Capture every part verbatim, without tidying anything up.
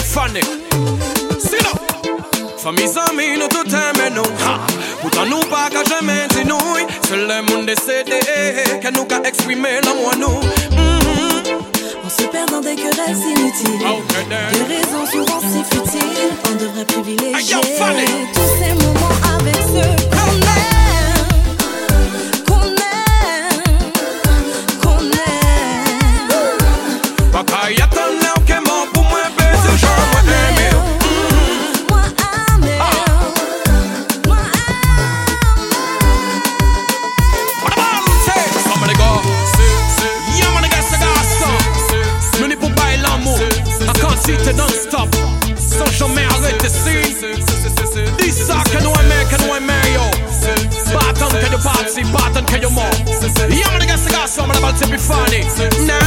Epiphany. C'est là. Famille amis, nous tout aimons nous. Pourtant nous pas qu'à jamais dire nous. Seul le monde décédé que nous qu'à exprimer l'amour nous. On se perd dans des querelles inutiles. Okay, des raisons souvent si futiles. On devrait privilégier Hey, tous ces moments avec ceux qu'on aime. Qu'on aime. Qu'on aime. Papa y a ton là qui est mort pour moi, baiser, genre moi aimer. Moi aimer. Moi aimer. Say, somebody go. Yeah, man, I guess I got some. Nous pour bailler l'amour. I can't see it non-stop. Sans jamais arrêter si. Dis ça que nous aimons, que nous aimons, yo. Button que you party, button que you more. Yeah, man, I guess I got some about to be funny. Now.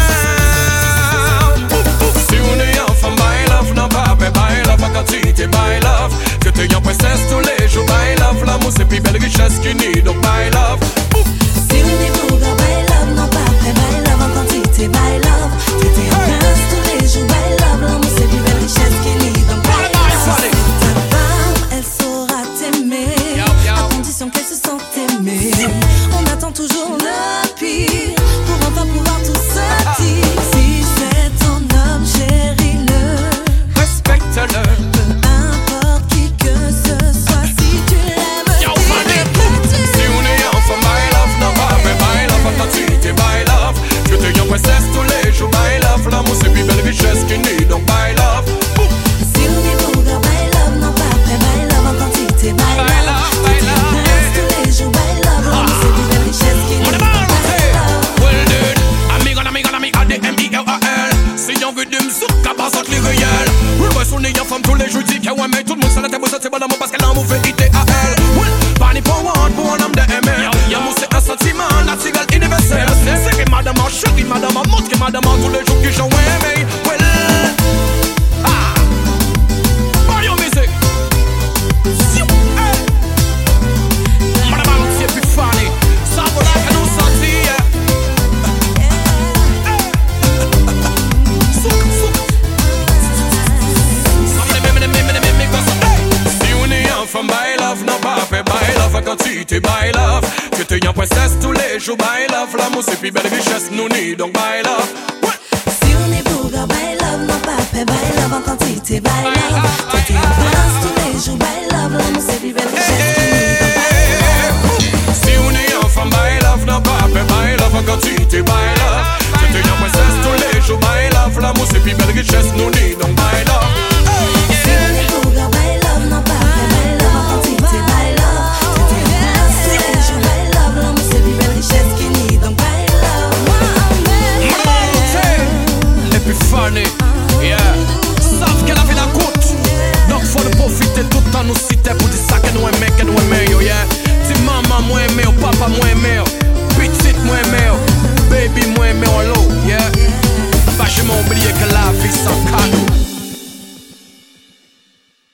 Si on est enfant, by love, non pas, mais by love, quand tu t'es by love. Que t'es en princesse tous les jours, by love. L'amour, c'est plus belle richesse qu'il n'y, donc by love. Si on est pour by love, non pas après by love, en quantité by love. T'étais en prince tous les jours by love, l'amour c'est plus belle richesse qu'il n'y, donc by love. Ta femme, elle saura t'aimer, à condition qu'elle se sente aimée. On attend toujours le pire, pour enfin pouvoir tout se dire. Si c'est ton homme, chéris-le, Respecte-le. peu importe qui que ce soit, si tu l'aimes, dis-le que tu Si on est enfant, by love, non pas, mais by love, quand tu t'es by love. Que t'es en princesse tous les jours, by love. L'amour c'est plus belle richesse qu'il n'y, donc by love. Si on est pour by love, non pas après by love, en quantité by love. T'es en prince tous les jours by love, l'amour c'est plus belle richesse qu'il n'y, donc by love. Well dude, amigo, amigo, amigo, A D M I L A L. Si y'en veut de m'souk, qu'à pas sortir les réels. Well, ouais, son est en femme tous les jours, dit qu'à ouais, mais tout le monde s'en a tête, c'est bon amour parce qu'elle a un mauvais I D A L. Well, pas ni pour one, pour un homme de aimer. L'amour c'est un sentiment naturel, universel. C'est que madame a chéri, madame a montré, madame a tous les jours que j'en aimé. Well, ah, by your music. Ziou, hey. Madame a c'est plus funny. Ça vaut la peine nous sentir. Si on est enfant, by love, non pas fait by love, quand tu t'es by love. Que t'es en princesse tous les jours, by love. L'amour c'est plus belle richesse, nous ni donc by love. Si on est pour by love, non pas après by love, en quantité by love.